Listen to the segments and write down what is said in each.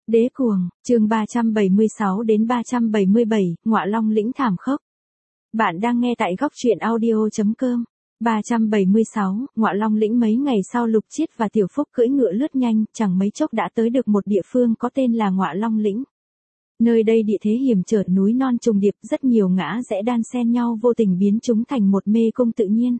Đế cuồng, chương 376 đến 377, Ngọa Long lĩnh thảm khốc. Bạn đang nghe tại góc truyện audio.com. 376, Ngọa Long lĩnh. Mấy ngày sau Lục Chiết và Tiểu Phúc cưỡi ngựa lướt nhanh, chẳng mấy chốc đã tới được một địa phương có tên là Ngọa Long lĩnh. Nơi đây địa thế hiểm trở, núi non trùng điệp, rất nhiều ngã rẽ đan xen nhau vô tình biến chúng thành một mê cung tự nhiên.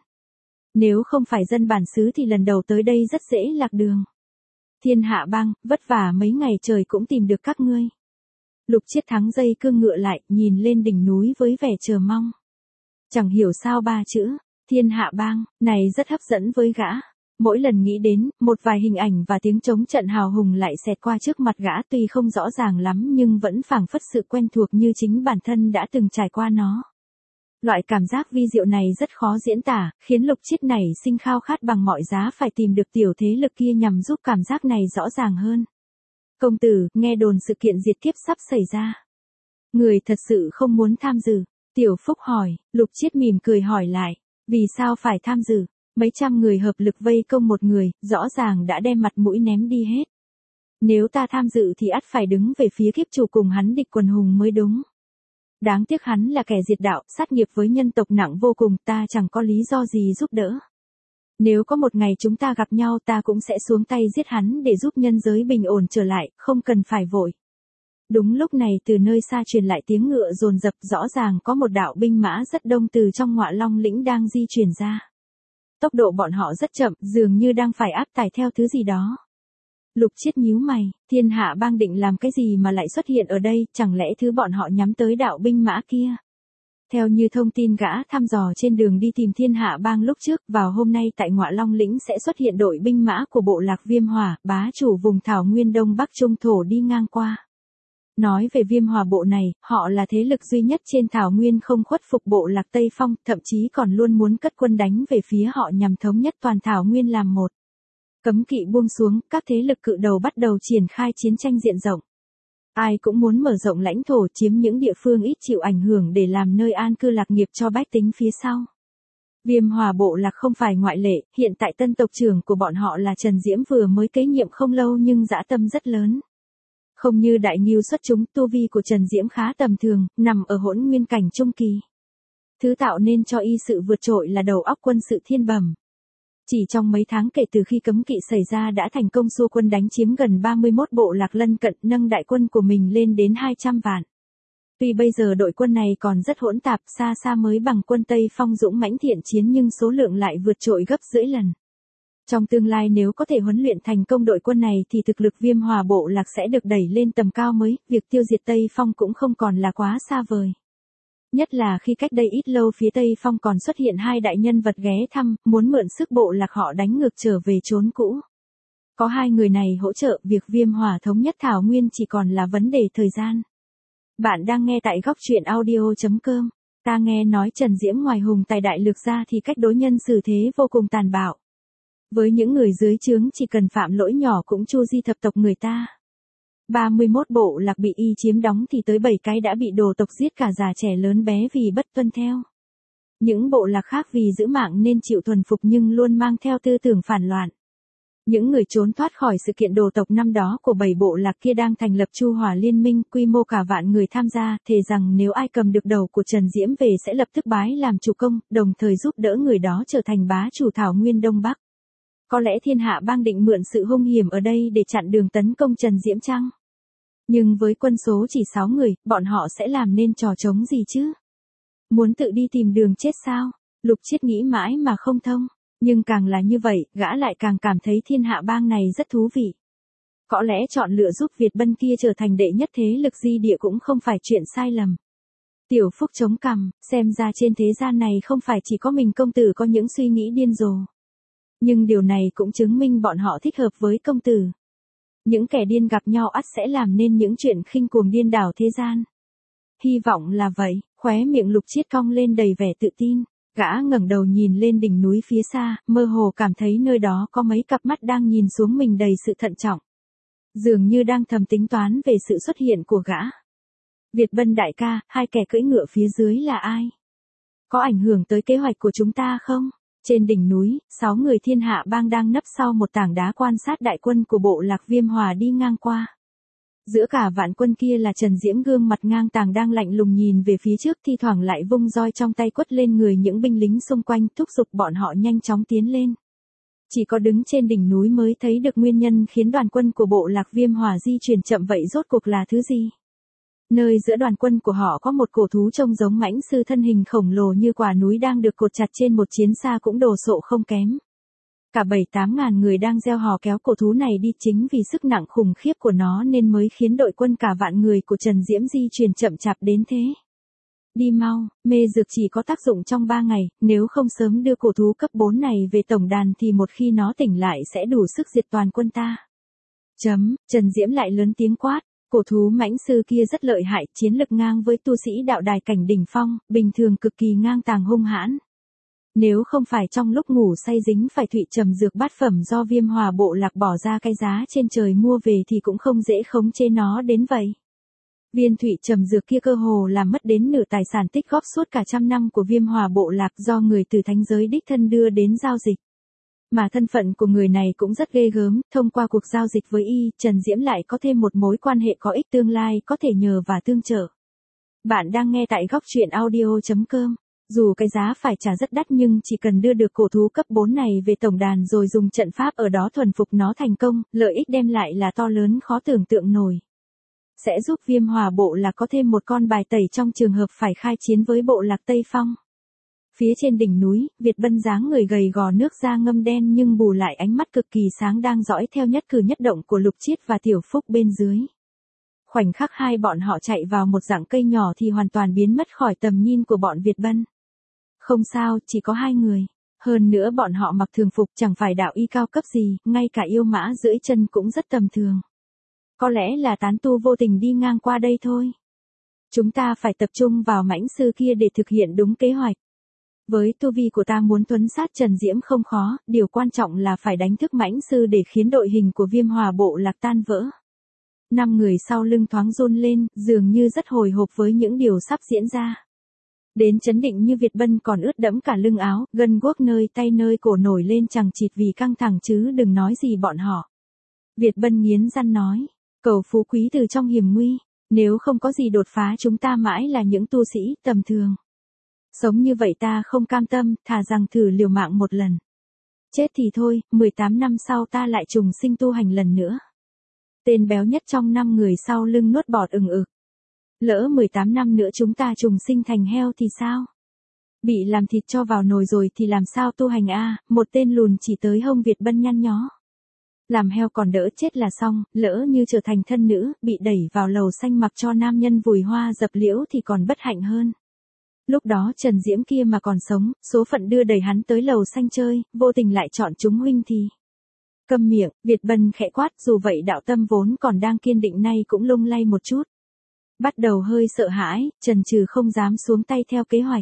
Nếu không phải dân bản xứ thì lần đầu tới đây rất dễ lạc đường. Thiên Hạ Bang, vất vả mấy ngày trời cũng tìm được các ngươi. Lục Chiết thắng dây cương ngựa lại, nhìn lên đỉnh núi với vẻ chờ mong. Chẳng hiểu sao ba chữ Thiên Hạ Bang này rất hấp dẫn với gã. Mỗi lần nghĩ đến, một vài hình ảnh và tiếng trống trận hào hùng lại xẹt qua trước mặt gã, tuy không rõ ràng lắm nhưng vẫn phảng phất sự quen thuộc như chính bản thân đã từng trải qua nó. Loại cảm giác vi diệu này rất khó diễn tả, khiến Lục Chiết nảy sinh khao khát bằng mọi giá phải tìm được tiểu thế lực kia nhằm giúp cảm giác này rõ ràng hơn. Công tử, nghe đồn sự kiện diệt kiếp sắp xảy ra. Người thật sự không muốn tham dự? Tiểu Phúc hỏi. Lục Chiết mỉm cười hỏi lại. Vì sao phải tham dự? Mấy trăm người hợp lực vây công một người, rõ ràng đã đem mặt mũi ném đi hết. Nếu ta tham dự thì ắt phải đứng về phía kiếp chủ cùng hắn địch quần hùng mới đúng. Đáng tiếc hắn là kẻ diệt đạo, sát nghiệp với nhân tộc nặng vô cùng, ta chẳng có lý do gì giúp đỡ. Nếu có một ngày chúng ta gặp nhau ta cũng sẽ xuống tay giết hắn để giúp nhân giới bình ổn trở lại, không cần phải vội. Đúng lúc này từ nơi xa truyền lại tiếng ngựa dồn dập, rõ ràng có một đạo binh mã rất đông từ trong Ngọa Long lĩnh đang di chuyển ra. Tốc độ bọn họ rất chậm, dường như đang phải áp tải theo thứ gì đó. Lục Chiết nhíu mày, Thiên Hạ Bang định làm cái gì mà lại xuất hiện ở đây, chẳng lẽ thứ bọn họ nhắm tới đạo binh mã kia? Theo như thông tin gã thăm dò trên đường đi tìm Thiên Hạ Bang lúc trước, vào hôm nay tại Ngọa Long lĩnh sẽ xuất hiện đội binh mã của bộ lạc Viêm Hỏa, bá chủ vùng thảo nguyên Đông Bắc Trung Thổ đi ngang qua. Nói về Viêm Hỏa bộ này, họ là thế lực duy nhất trên thảo nguyên không khuất phục bộ lạc Tây Phong, thậm chí còn luôn muốn cất quân đánh về phía họ nhằm thống nhất toàn thảo nguyên làm một. Cấm kỵ buông xuống, các thế lực cự đầu bắt đầu triển khai chiến tranh diện rộng. Ai cũng muốn mở rộng lãnh thổ, chiếm những địa phương ít chịu ảnh hưởng để làm nơi an cư lạc nghiệp cho bách tính phía sau. Viêm Hỏa bộ lạc không phải ngoại lệ, hiện tại tân tộc trưởng của bọn họ là Trần Diễm vừa mới kế nhiệm không lâu nhưng dã tâm rất lớn. Không như đại ngưu xuất chúng, tu vi của Trần Diễm khá tầm thường, nằm ở hỗn nguyên cảnh trung kỳ. Thứ tạo nên cho y sự vượt trội là đầu óc quân sự thiên bẩm. Chỉ trong mấy tháng kể từ khi cấm kỵ xảy ra đã thành công xua quân đánh chiếm gần 31 bộ lạc lân cận, nâng đại quân của mình lên đến 200 vạn. Tuy bây giờ đội quân này còn rất hỗn tạp, xa xa mới bằng quân Tây Phong dũng mãnh thiện chiến nhưng số lượng lại vượt trội gấp rưỡi lần. Trong tương lai nếu có thể huấn luyện thành công đội quân này thì thực lực Viêm Hỏa bộ lạc sẽ được đẩy lên tầm cao mới, việc tiêu diệt Tây Phong cũng không còn là quá xa vời. Nhất là khi cách đây ít lâu phía Tây Phong còn xuất hiện hai đại nhân vật ghé thăm, muốn mượn sức bộ lạc họ đánh ngược trở về chốn cũ. Có hai người này hỗ trợ, việc Viêm Hỏa thống nhất thảo nguyên chỉ còn là vấn đề thời gian. Bạn đang nghe tại góc truyện audio.com. Ta nghe nói Trần Diễm ngoài hùng tài đại lược ra thì cách đối nhân xử thế vô cùng tàn bạo. Với những người dưới trướng chỉ cần phạm lỗi nhỏ cũng chu di thập tộc người ta. 31 bộ lạc bị y chiếm đóng thì tới 7 cái đã bị đồ tộc giết cả già trẻ lớn bé vì bất tuân theo. Những bộ lạc khác vì giữ mạng nên chịu thuần phục nhưng luôn mang theo tư tưởng phản loạn. Những người trốn thoát khỏi sự kiện đồ tộc năm đó của 7 bộ lạc kia đang thành lập Chu Hỏa Liên minh, quy mô cả vạn người tham gia, thề rằng nếu ai cầm được đầu của Trần Diễm về sẽ lập tức bái làm chủ công, đồng thời giúp đỡ người đó trở thành bá chủ thảo nguyên Đông Bắc. Có lẽ Thiên Hạ Bang định mượn sự hung hiểm ở đây để chặn đường tấn công Trần Diễm chăng? Nhưng với quân số chỉ 6 người, bọn họ sẽ làm nên trò trống gì chứ? Muốn tự đi tìm đường chết sao? Lục Chiết nghĩ mãi mà không thông. Nhưng càng là như vậy, gã lại càng cảm thấy Thiên Hạ Bang này rất thú vị. Có lẽ chọn lựa giúp Việt Bân kia trở thành đệ nhất thế lực di địa cũng không phải chuyện sai lầm. Tiểu Phúc chống cằm, xem ra trên thế gian này không phải chỉ có mình công tử có những suy nghĩ điên rồ. Nhưng điều này cũng chứng minh bọn họ thích hợp với công tử. Những kẻ điên gặp nhau ắt sẽ làm nên những chuyện khinh cuồng điên đảo thế gian. Hy vọng là vậy, khóe miệng Lục Chiết cong lên đầy vẻ tự tin. Gã ngẩng đầu nhìn lên đỉnh núi phía xa, mơ hồ cảm thấy nơi đó có mấy cặp mắt đang nhìn xuống mình đầy sự thận trọng. Dường như đang thầm tính toán về sự xuất hiện của gã. Việt Bân đại ca, hai kẻ cưỡi ngựa phía dưới là ai? Có ảnh hưởng tới kế hoạch của chúng ta không? Trên đỉnh núi, 6 người Thiên Hạ Bang đang nấp sau một tảng đá quan sát đại quân của bộ lạc Viêm Hỏa đi ngang qua. Giữa cả vạn quân kia là Trần Diễm gương mặt ngang tàng đang lạnh lùng nhìn về phía trước, thi thoảng lại vung roi trong tay quất lên người những binh lính xung quanh, thúc giục bọn họ nhanh chóng tiến lên. Chỉ có đứng trên đỉnh núi mới thấy được nguyên nhân khiến đoàn quân của bộ lạc Viêm Hỏa di chuyển chậm vậy rốt cuộc là thứ gì. Nơi giữa đoàn quân của họ có một cổ thú trông giống mãnh sư thân hình khổng lồ như quả núi đang được cột chặt trên một chiến xa cũng đồ sộ không kém. Cả 7-8 ngàn người đang gieo hò kéo cổ thú này đi, chính vì sức nặng khủng khiếp của nó nên mới khiến đội quân cả vạn người của Trần Diễm di chuyển chậm chạp đến thế. Đi mau, mê dược chỉ có tác dụng trong 3 ngày, nếu không sớm đưa cổ thú cấp 4 này về tổng đàn thì một khi nó tỉnh lại sẽ đủ sức diệt toàn quân ta. Trần Diễm lại lớn tiếng quát, cổ thú mãnh sư kia rất lợi hại, chiến lực ngang với tu sĩ đạo đài cảnh đỉnh phong, bình thường cực kỳ ngang tàng hung hãn. Nếu không phải trong lúc ngủ say dính phải thụy trầm dược bát phẩm do Viêm Hỏa bộ lạc bỏ ra cái giá trên trời mua về thì cũng không dễ khống chế nó đến vậy. Viên thụy trầm dược kia cơ hồ làm mất đến nửa tài sản tích góp suốt cả trăm năm của Viêm Hỏa bộ lạc do người từ thánh giới đích thân đưa đến giao dịch. Mà thân phận của người này cũng rất ghê gớm, thông qua cuộc giao dịch với y, Trần Diễm lại có thêm một mối quan hệ có ích tương lai có thể nhờ và tương trợ. Bạn đang nghe tại góc truyện audio.com. Dù cái giá phải trả rất đắt nhưng chỉ cần đưa được cổ thú cấp 4 này về tổng đàn rồi dùng trận pháp ở đó thuần phục nó thành công, lợi ích đem lại là to lớn khó tưởng tượng nổi. Sẽ giúp Viêm Hỏa bộ lạc có thêm một con bài tẩy trong trường hợp phải khai chiến với bộ lạc Tây Phong. Phía trên đỉnh núi, Việt Bân dáng người gầy gò, nước da ngâm đen nhưng bù lại ánh mắt cực kỳ sáng đang dõi theo nhất cử nhất động của Lục Chiết và Tiểu Phúc bên dưới. Khoảnh khắc hai bọn họ chạy vào một rặng cây nhỏ thì hoàn toàn biến mất khỏi tầm nhìn của bọn Việt Bân. Không sao, chỉ có 2 người. Hơn nữa bọn họ mặc thường phục, chẳng phải đạo y cao cấp gì, ngay cả yêu mã cưỡi chân cũng rất tầm thường. Có lẽ là tán tu vô tình đi ngang qua đây thôi. Chúng ta phải tập trung vào mãnh sư kia để thực hiện đúng kế hoạch. Với tu vi của ta muốn tuấn sát Trần Diễm không khó, điều quan trọng là phải đánh thức mãnh sư để khiến đội hình của Viêm Hỏa bộ lạc tan vỡ. 5 người sau lưng thoáng run lên, dường như rất hồi hộp với những điều sắp diễn ra. Đến chấn định như Việt Bân còn ướt đẫm cả lưng áo, gân guốc nơi tay nơi cổ nổi lên chằng chịt vì căng thẳng chứ đừng nói gì bọn họ. Việt Bân nghiến răng nói, cầu phú quý từ trong hiểm nguy, nếu không có gì đột phá chúng ta mãi là những tu sĩ tầm thường. Sống như vậy ta không cam tâm, thà rằng thử liều mạng một lần. Chết thì thôi, 18 năm sau ta lại trùng sinh tu hành lần nữa. Tên béo nhất trong 5 người sau lưng nuốt bọt ừng ực. Lỡ 18 năm nữa chúng ta trùng sinh thành heo thì sao? Bị làm thịt cho vào nồi rồi thì làm sao tu hành a? Một tên lùn chỉ tới hông Việt Bân nhăn nhó. Làm heo còn đỡ chết là xong, lỡ như trở thành thân nữ, bị đẩy vào lầu xanh mặc cho nam nhân vùi hoa dập liễu thì còn bất hạnh hơn. Lúc đó Trần Diễm kia mà còn sống, số phận đưa đẩy hắn tới lầu xanh chơi, vô tình lại chọn chúng huynh thì. Câm miệng, Việt Bân khẽ quát, dù vậy đạo tâm vốn còn đang kiên định nay cũng lung lay một chút. Bắt đầu hơi sợ hãi, chần chừ không dám xuống tay theo kế hoạch.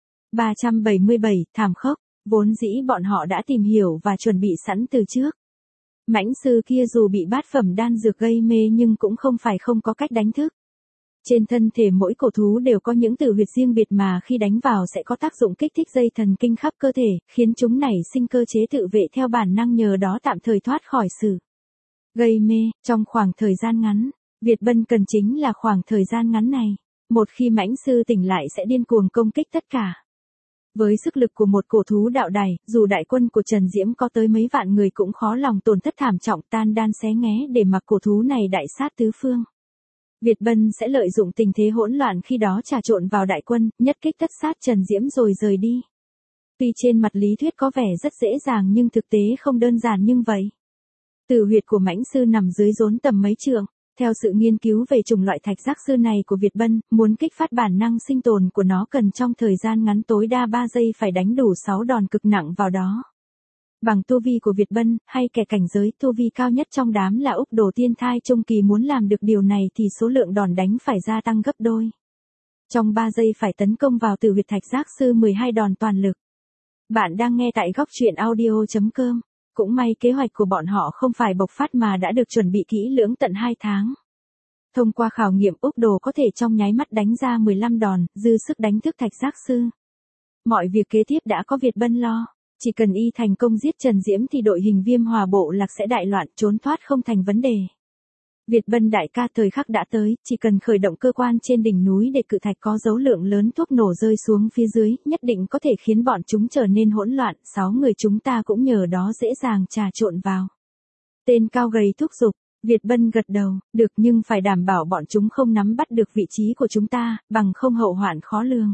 377, thảm khốc, vốn dĩ bọn họ đã tìm hiểu và chuẩn bị sẵn từ trước. Mãnh sư kia dù bị bát phẩm đan dược gây mê nhưng cũng không phải không có cách đánh thức. Trên thân thể mỗi cổ thú đều có những tử huyệt riêng biệt mà khi đánh vào sẽ có tác dụng kích thích dây thần kinh khắp cơ thể, khiến chúng nảy sinh cơ chế tự vệ theo bản năng, nhờ đó tạm thời thoát khỏi sự gây mê. Trong khoảng thời gian ngắn, Việt Bân cần chính là khoảng thời gian ngắn này. Một khi mãnh sư tỉnh lại sẽ điên cuồng công kích tất cả. Với sức lực của một cổ thú đạo đài, dù đại quân của Trần Diễm có tới mấy vạn người cũng khó lòng tổn thất thảm trọng, tan đan xé nghé để mặc cổ thú này đại sát tứ phương. Việt Bân sẽ lợi dụng tình thế hỗn loạn khi đó trà trộn vào đại quân, nhất kích tất sát Trần Diễm rồi rời đi. Tuy trên mặt lý thuyết có vẻ rất dễ dàng nhưng thực tế không đơn giản nhưng vậy. Tử huyệt của mãnh sư nằm dưới rốn tầm mấy trượng. Theo sự nghiên cứu về chủng loại thạch giác sư này của Việt Bân, muốn kích phát bản năng sinh tồn của nó cần trong thời gian ngắn tối đa 3 giây phải đánh đủ 6 đòn cực nặng vào đó. Bằng tu vi của Việt Bân, hay kẻ cảnh giới tu vi cao nhất trong đám là Úc Đồ Tiên Thai Trung Kỳ muốn làm được điều này thì số lượng đòn đánh phải gia tăng gấp đôi. Trong 3 giây phải tấn công vào tử huyệt thạch giác sư 12 đòn toàn lực. Bạn đang nghe tại góc truyện audio.com. Cũng may kế hoạch của bọn họ không phải bộc phát mà đã được chuẩn bị kỹ lưỡng tận 2 tháng. Thông qua khảo nghiệm, Úc Đồ có thể trong nháy mắt đánh ra 15 đòn, dư sức đánh thức thạch giác sư. Mọi việc kế tiếp đã có Việt Bân lo. Chỉ cần y thành công giết Trần Diễm thì đội hình Viêm Hỏa bộ lạc sẽ đại loạn, trốn thoát không thành vấn đề. Việt Bân đại ca, thời khắc đã tới, chỉ cần khởi động cơ quan trên đỉnh núi để cự thạch có dấu lượng lớn thuốc nổ rơi xuống phía dưới, nhất định có thể khiến bọn chúng trở nên hỗn loạn, 6 người chúng ta cũng nhờ đó dễ dàng trà trộn vào. Tên cao gầy thúc giục. Việt Bân gật đầu, được, nhưng phải đảm bảo bọn chúng không nắm bắt được vị trí của chúng ta, bằng không hậu hoạn khó lường.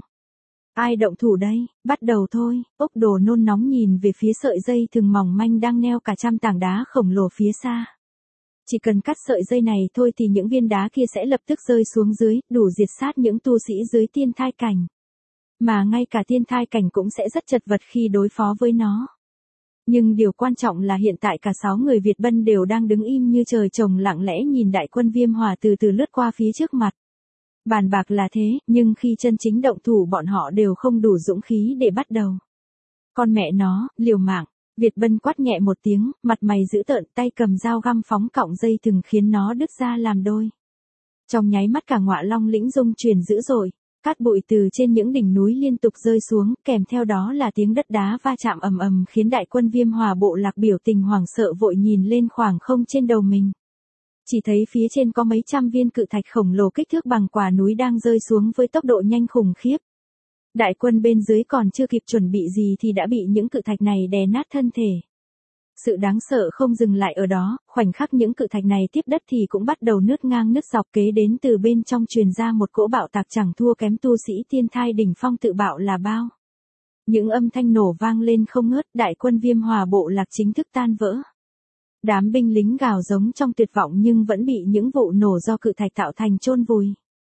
Ai động thủ đây, bắt đầu thôi. Ốc Đồ nôn nóng nhìn về phía sợi dây thừng mỏng manh đang neo cả trăm tảng đá khổng lồ phía xa. Chỉ cần cắt sợi dây này thôi thì những viên đá kia sẽ lập tức rơi xuống dưới, đủ diệt sát những tu sĩ dưới tiên thai cảnh. Mà ngay cả tiên thai cảnh cũng sẽ rất chật vật khi đối phó với nó. Nhưng điều quan trọng là hiện tại cả 6 người Việt Bân đều đang đứng im như trời trồng, lặng lẽ nhìn đại quân Viêm Hỏa từ từ lướt qua phía trước mặt. Bàn bạc là thế, nhưng khi chân chính động thủ bọn họ đều không đủ dũng khí để bắt đầu. Con mẹ nó, liều mạng. Việt Bân quát nhẹ một tiếng, mặt mày dữ tợn, tay cầm dao găm phóng cọng dây thừng khiến nó đứt ra làm đôi. Trong nháy mắt cả Ngọa Long lĩnh rung chuyển dữ dội, cát bụi từ trên những đỉnh núi liên tục rơi xuống, kèm theo đó là tiếng đất đá va chạm ầm ầm khiến đại quân Viêm Hỏa bộ lạc biểu tình hoảng sợ vội nhìn lên khoảng không trên đầu mình. Chỉ thấy phía trên có mấy trăm viên cự thạch khổng lồ kích thước bằng quả núi đang rơi xuống với tốc độ nhanh khủng khiếp. Đại quân bên dưới còn chưa kịp chuẩn bị gì thì đã bị những cự thạch này đè nát thân thể. Sự đáng sợ không dừng lại ở đó, khoảnh khắc những cự thạch này tiếp đất thì cũng bắt đầu nứt ngang nứt dọc, kế đến từ bên trong truyền ra một cỗ bạo tạc chẳng thua kém tu sĩ tiên thai đỉnh phong tự bạo là bao. Những âm thanh nổ vang lên không ngớt, đại quân Viêm Hỏa bộ lạc chính thức tan vỡ. Đám binh lính gào giống trong tuyệt vọng nhưng vẫn bị những vụ nổ do cự thạch tạo thành chôn vùi.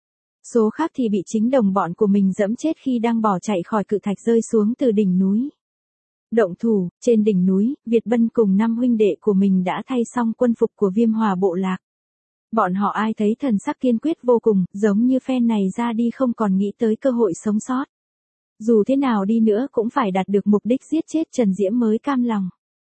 Số khác thì bị chính đồng bọn của mình giẫm chết khi đang bỏ chạy khỏi cự thạch rơi xuống từ đỉnh núi. Động thủ, trên đỉnh núi, Việt Bân cùng 5 huynh đệ của mình đã thay xong quân phục của Viêm Hỏa bộ lạc. Bọn họ ai thấy thần sắc kiên quyết vô cùng, giống như phen này ra đi không còn nghĩ tới cơ hội sống sót. Dù thế nào đi nữa cũng phải đạt được mục đích giết chết Trần Diễm mới cam lòng.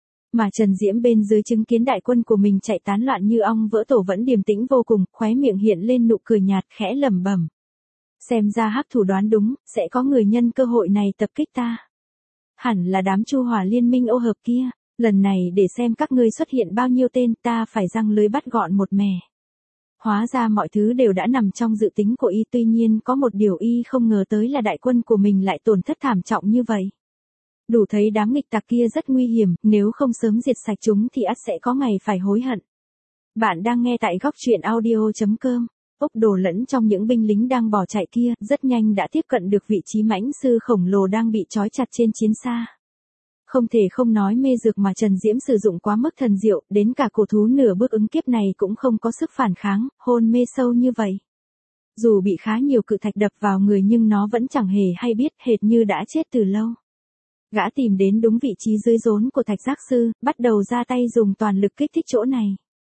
Mà Trần Diễm bên dưới chứng kiến đại quân của mình chạy tán loạn như ong vỡ tổ vẫn điềm tĩnh vô cùng, khóe miệng hiện lên nụ cười nhạt, khẽ lẩm bẩm. Xem ra hắc thủ đoán đúng, sẽ có người nhân cơ hội này tập kích ta. Hẳn là đám Chu Hỏa liên minh ô hợp kia, lần này để xem các ngươi xuất hiện bao nhiêu tên, ta phải giăng lưới bắt gọn một mẻ. Hóa ra mọi thứ đều đã nằm trong dự tính của y, tuy nhiên có một điều y không ngờ tới là đại quân của mình lại tổn thất thảm trọng như vậy. Đủ thấy đám nghịch tặc kia rất nguy hiểm, nếu không sớm diệt sạch chúng thì ắt sẽ có ngày phải hối hận. Bạn đang nghe tại góc truyện audio.com. Ốc Đồ lẫn trong những binh lính đang bỏ chạy kia, rất nhanh đã tiếp cận được vị trí mãnh sư khổng lồ đang bị trói chặt trên chiến xa. Không thể không nói mê dược mà Trần Diễm sử dụng quá mức thần diệu, đến cả cổ thú nửa bước ứng kiếp này cũng không có sức phản kháng, hôn mê sâu như vậy. Dù bị khá nhiều cự thạch đập vào người nhưng nó vẫn chẳng hề hay biết, hệt như đã chết từ lâu. Gã tìm đến đúng vị trí dưới rốn của Thạch Giác Sư, bắt đầu ra tay dùng toàn lực kích thích chỗ này.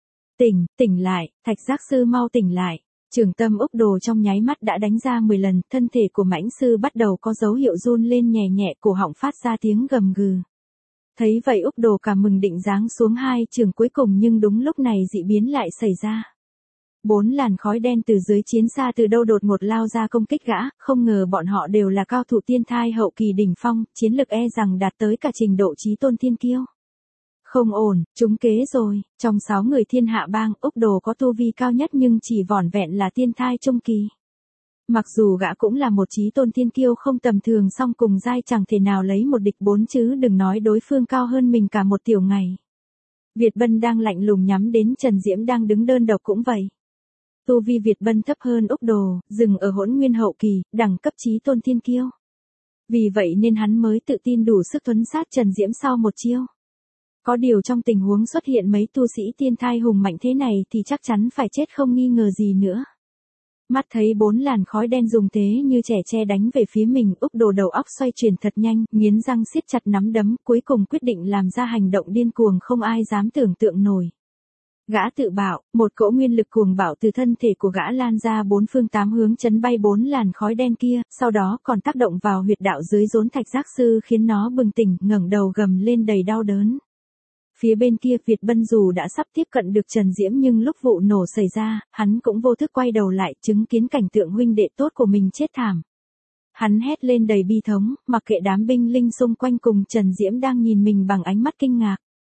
Tỉnh lại, Thạch Giác Sư mau tỉnh lại. Trường tâm Ốc Đồ trong nháy mắt đã đánh ra 10 lần, thân thể của mãnh sư bắt đầu có dấu hiệu run lên nhẹ nhẹ, cổ họng phát ra tiếng gầm gừ. Thấy vậy Ốc Đồ cả mừng định giáng xuống hai trường cuối cùng nhưng đúng lúc này dị biến lại xảy ra. 4 làn khói đen từ dưới chiến xa từ đâu đột ngột lao ra công kích gã, không ngờ bọn họ đều là cao thủ tiên thai hậu kỳ đỉnh phong, chiến lực e rằng đạt tới cả trình độ chí tôn thiên kiêu. Không ổn, trúng kế rồi, trong 6 người thiên hạ bang, Ốc Đồ có tu vi cao nhất nhưng chỉ vỏn vẹn là tiên thai trung kỳ. Mặc dù gã cũng là một chí tôn thiên kiêu không tầm thường song cùng giai chẳng thể nào lấy một địch 4 chứ đừng nói đối phương cao hơn mình cả một tiểu ngày. Việt Bân đang lạnh lùng nhắm đến Trần Diễm đang đứng đơn độc cũng vậy. Tu vi Việt Bân thấp hơn Ốc Đồ, dừng ở hỗn nguyên hậu kỳ, đẳng cấp chí tôn thiên kiêu. Vì vậy nên hắn mới tự tin đủ sức thuấn sát Trần Diễm sau một chiêu. Có điều trong tình huống xuất hiện mấy tu sĩ tiên thai hùng mạnh thế này thì chắc chắn phải chết không nghi ngờ gì nữa. Mắt thấy 4 làn khói đen dùng thế như trẻ tre đánh về phía mình, Ốc Đồ đầu óc xoay chuyển thật nhanh, nghiến răng siết chặt nắm đấm, cuối cùng quyết định làm ra hành động điên cuồng không ai dám tưởng tượng nổi. Gã tự bảo, một cỗ nguyên lực cuồng bạo từ thân thể của gã lan ra 4 phương 8 hướng chấn bay 4 làn khói đen kia, sau đó còn tác động vào huyệt đạo dưới rốn Thạch Giác Sư khiến nó bừng tỉnh, ngẩng đầu gầm lên đầy đau đớn. Phía bên kia Việt Bân dù đã sắp tiếp cận được Trần Diễm nhưng lúc vụ nổ xảy ra, hắn cũng vô thức quay đầu lại chứng kiến cảnh tượng huynh đệ tốt của mình chết thảm. Hắn hét lên đầy bi thống, mặc kệ đám binh linh xung quanh cùng Trần Diễm đang nhìn mình bằng ánh mắt kinh ngạc.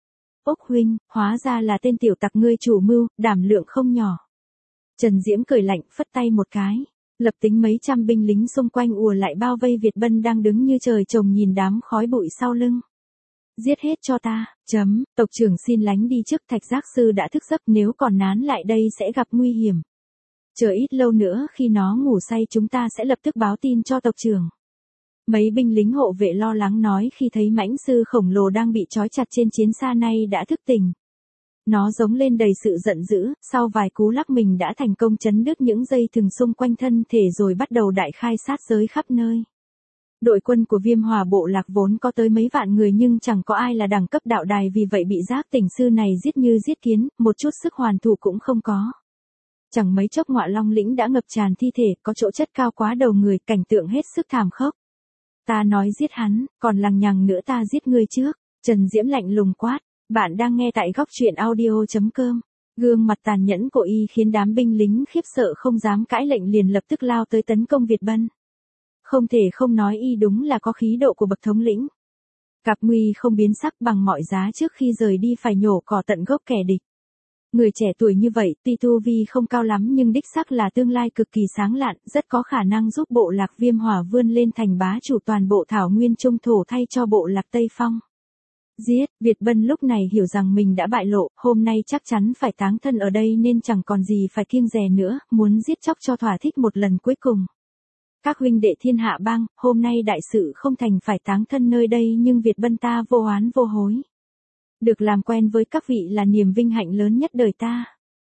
Ốc huynh, hóa ra là tên tiểu tặc ngươi chủ mưu, đảm lượng không nhỏ. Trần Diễm cười lạnh, phất tay một cái. Lập tính mấy trăm binh lính xung quanh ùa lại bao vây Việt Bân đang đứng như trời trồng nhìn đám khói bụi sau lưng. Giết hết cho ta, tộc trưởng xin lánh đi trước, Thạch Giác Sư đã thức giấc, nếu còn nán lại đây sẽ gặp nguy hiểm. Chờ ít lâu nữa khi nó ngủ say chúng ta sẽ lập tức báo tin cho tộc trưởng. Mấy binh lính hộ vệ lo lắng nói khi thấy mãnh sư khổng lồ đang bị trói chặt trên chiến xa nay đã thức tỉnh. Nó giống lên đầy sự giận dữ, sau vài cú lắc mình đã thành công chấn đứt những dây thừng xung quanh thân thể rồi bắt đầu đại khai sát giới khắp nơi. Đội quân của Viêm Hỏa bộ lạc vốn có tới mấy vạn người nhưng chẳng có ai là đẳng cấp đạo đài, vì vậy bị Giác Tỉnh sư này giết như giết kiến, một chút sức hoàn thủ cũng không có. Chẳng mấy chốc Ngọa Long lĩnh đã ngập tràn thi thể, có chỗ chất cao quá đầu người, cảnh tượng hết sức thảm khốc. Ta nói giết hắn, còn lằng nhằng nữa ta giết ngươi trước. Trần Diễm lạnh lùng quát. Bạn đang nghe tại góc truyện audio.com. Gương mặt tàn nhẫn của y khiến đám binh lính khiếp sợ không dám cãi lệnh, liền lập tức lao tới tấn công Việt Bân. Không thể không nói y đúng là có khí độ của bậc thống lĩnh. Cặp nguy không biến sắc, bằng mọi giá trước khi rời đi phải nhổ cỏ tận gốc kẻ địch. Người trẻ tuổi như vậy, tuy tu vi không cao lắm nhưng đích xác là tương lai cực kỳ sáng lạn, rất có khả năng giúp bộ lạc Viêm Hỏa vươn lên thành bá chủ toàn bộ thảo nguyên trung thổ thay cho bộ lạc Tây Phong. Giết, Việt Bân lúc này hiểu rằng mình đã bại lộ, hôm nay chắc chắn phải táng thân ở đây nên chẳng còn gì phải kiêng dè nữa, muốn giết chóc cho thỏa thích một lần cuối cùng. Các huynh đệ Thiên Hạ Bang, hôm nay đại sự không thành phải táng thân nơi đây nhưng Việt Bân ta vô oán vô hối. Được làm quen với các vị là niềm vinh hạnh lớn nhất đời ta.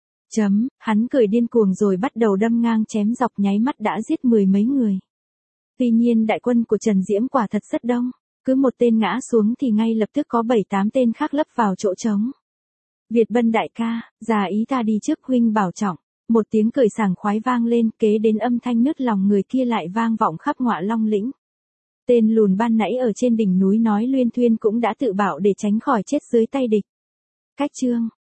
Hắn cười điên cuồng rồi bắt đầu đâm ngang chém dọc, nháy mắt đã giết mười mấy người. Tuy nhiên đại quân của Trần Diễm quả thật rất đông. Cứ một tên ngã xuống thì ngay lập tức có 7-8 tên khác lấp vào chỗ trống. Việt Bân đại ca, già ý ta đi trước, huynh bảo trọng. Một tiếng cười sảng khoái vang lên, kế đến âm thanh nứt lòng người kia lại vang vọng khắp Ngọa Long lĩnh. Tên lùn ban nãy ở trên đỉnh núi nói luyên thuyên cũng đã tự bảo để tránh khỏi chết dưới tay địch. Cách chương